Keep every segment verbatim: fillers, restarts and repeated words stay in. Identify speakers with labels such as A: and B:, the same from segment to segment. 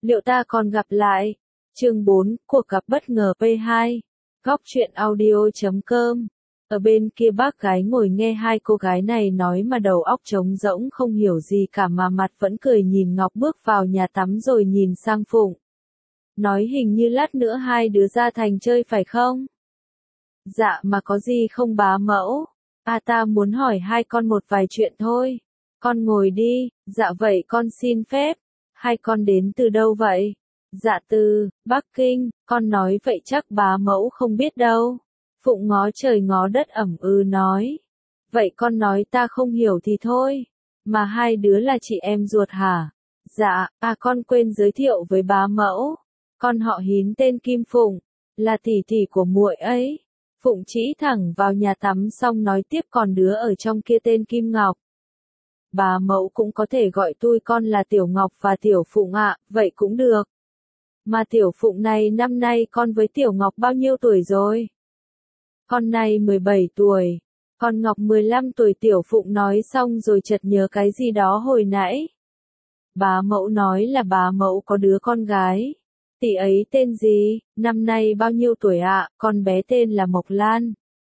A: Liệu ta còn gặp lại? Chương bốn, cuộc gặp bất ngờ P hai. Góc truyện audio chấm com. Ở bên kia bác gái ngồi nghe hai cô gái này nói mà đầu óc trống rỗng không hiểu gì cả mà mặt vẫn cười nhìn Ngọc bước vào nhà tắm rồi nhìn sang Phụng. Nói hình như lát nữa hai đứa ra thành chơi phải không? Dạ mà có gì không bá mẫu? À ta muốn hỏi hai con một vài chuyện thôi. Con ngồi đi, dạ vậy con xin phép. Hai con đến từ đâu vậy? Dạ từ Bắc Kinh, con nói vậy chắc bá mẫu không biết đâu. Phụng ngó trời ngó đất ẩm ừ nói. Vậy con nói ta không hiểu thì thôi. Mà hai đứa là chị em ruột hả? Dạ, à con quên giới thiệu với bá mẫu. Con họ Hín tên Kim Phụng, là tỷ tỷ của muội ấy. Phụng chỉ thẳng vào nhà tắm xong nói tiếp còn đứa ở trong kia tên Kim Ngọc. Bá mẫu cũng có thể gọi tôi con là Tiểu Ngọc và Tiểu Phụng ạ, vậy cũng được. Mà Tiểu Phụng này năm nay con với Tiểu Ngọc bao nhiêu tuổi rồi? Con này mười bảy tuổi, con Ngọc mười lăm tuổi. Tiểu Phụng nói xong rồi chợt nhớ cái gì đó hồi nãy. Bá mẫu nói là bá mẫu có đứa con gái. Tỷ ấy tên gì, năm nay bao nhiêu tuổi ạ? Con bé tên là Mộc Lan.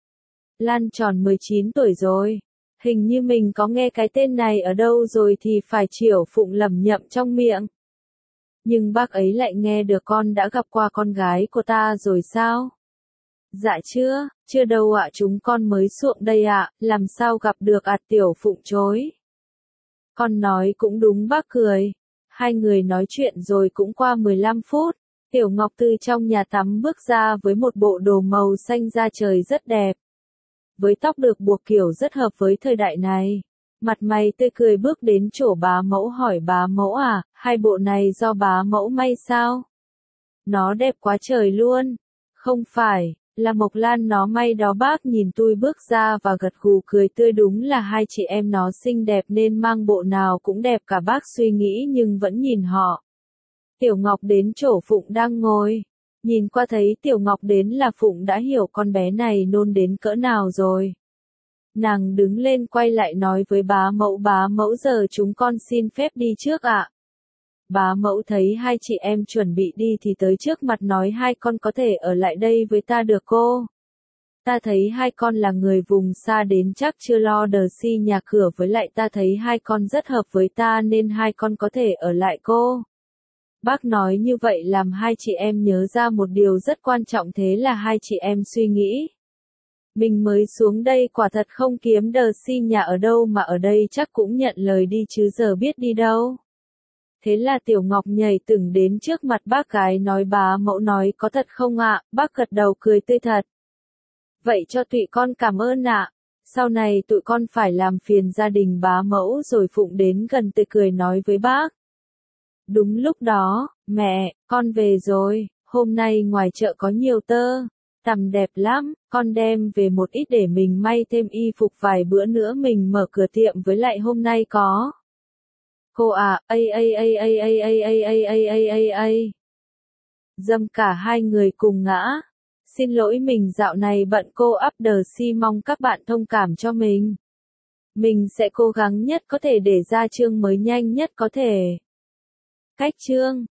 A: Lan tròn mười chín tuổi rồi. Hình như mình có nghe cái tên này ở đâu rồi thì phải. Triểu Phụng lẩm nhẩm trong miệng. Nhưng bác ấy lại nghe được con đã gặp qua con gái của ta rồi sao? Dạ chưa, chưa đâu ạ, chúng con mới xuống đây ạ, làm sao gặp được ạ? Tiểu Phụng chối. Con nói cũng đúng, bác cười. Hai người nói chuyện rồi cũng qua mười lăm phút. Tiểu Ngọc từ trong nhà tắm bước ra với một bộ đồ màu xanh da trời rất đẹp. Với tóc được buộc kiểu rất hợp với thời đại này. Mặt mày tươi cười bước đến chỗ bá mẫu hỏi bá mẫu à, hai bộ này do bá mẫu may sao? Nó đẹp quá trời luôn. Không phải, là Mộc Lan nó may đó bác. Nhìn tôi bước ra và gật gù cười tươi, đúng là hai chị em nó xinh đẹp nên mang bộ nào cũng đẹp cả. Bác suy nghĩ nhưng vẫn nhìn họ. Tiểu Ngọc đến chỗ Phụng đang ngồi. Nhìn qua thấy Tiểu Ngọc đến là Phụng đã hiểu con bé này nôn đến cỡ nào rồi. Nàng đứng lên quay lại nói với bá mẫu, bá mẫu giờ chúng con xin phép đi trước ạ. Bá mẫu thấy hai chị em chuẩn bị đi thì tới trước mặt nói hai con có thể ở lại đây với ta được cô. Ta thấy hai con là người vùng xa đến chắc chưa lo đờ si nhà cửa, với lại ta thấy hai con rất hợp với ta nên hai con có thể ở lại cô. Bác nói như vậy làm hai chị em nhớ ra một điều rất quan trọng, thế là hai chị em suy nghĩ. Mình mới xuống đây quả thật không kiếm đờ si nhà ở đâu mà ở đây chắc cũng nhận lời đi chứ giờ biết đi đâu. Thế là Tiểu Ngọc nhảy từng đến trước mặt bác gái nói bá mẫu nói có thật không ạ? Bác gật đầu cười tươi thật. Vậy cho tụi con cảm ơn ạ. Sau này tụi con phải làm phiền gia đình bá mẫu rồi. Phụng đến gần tươi cười nói với bác. Đúng lúc đó, mẹ, con về rồi, hôm nay ngoài chợ có nhiều tơ, tằm đẹp lắm, con đem về một ít để mình may thêm y phục vài bữa nữa mình mở cửa tiệm, với lại hôm nay có. Cô à, ây ây ây ây ây ây ây ây ây ây ây ây. Dâm cả hai người cùng ngã. Xin lỗi mình dạo này bận cô ắp đờ si, mong các bạn thông cảm cho mình. Mình sẽ cố gắng nhất có thể để ra chương mới nhanh nhất có thể. Cách chương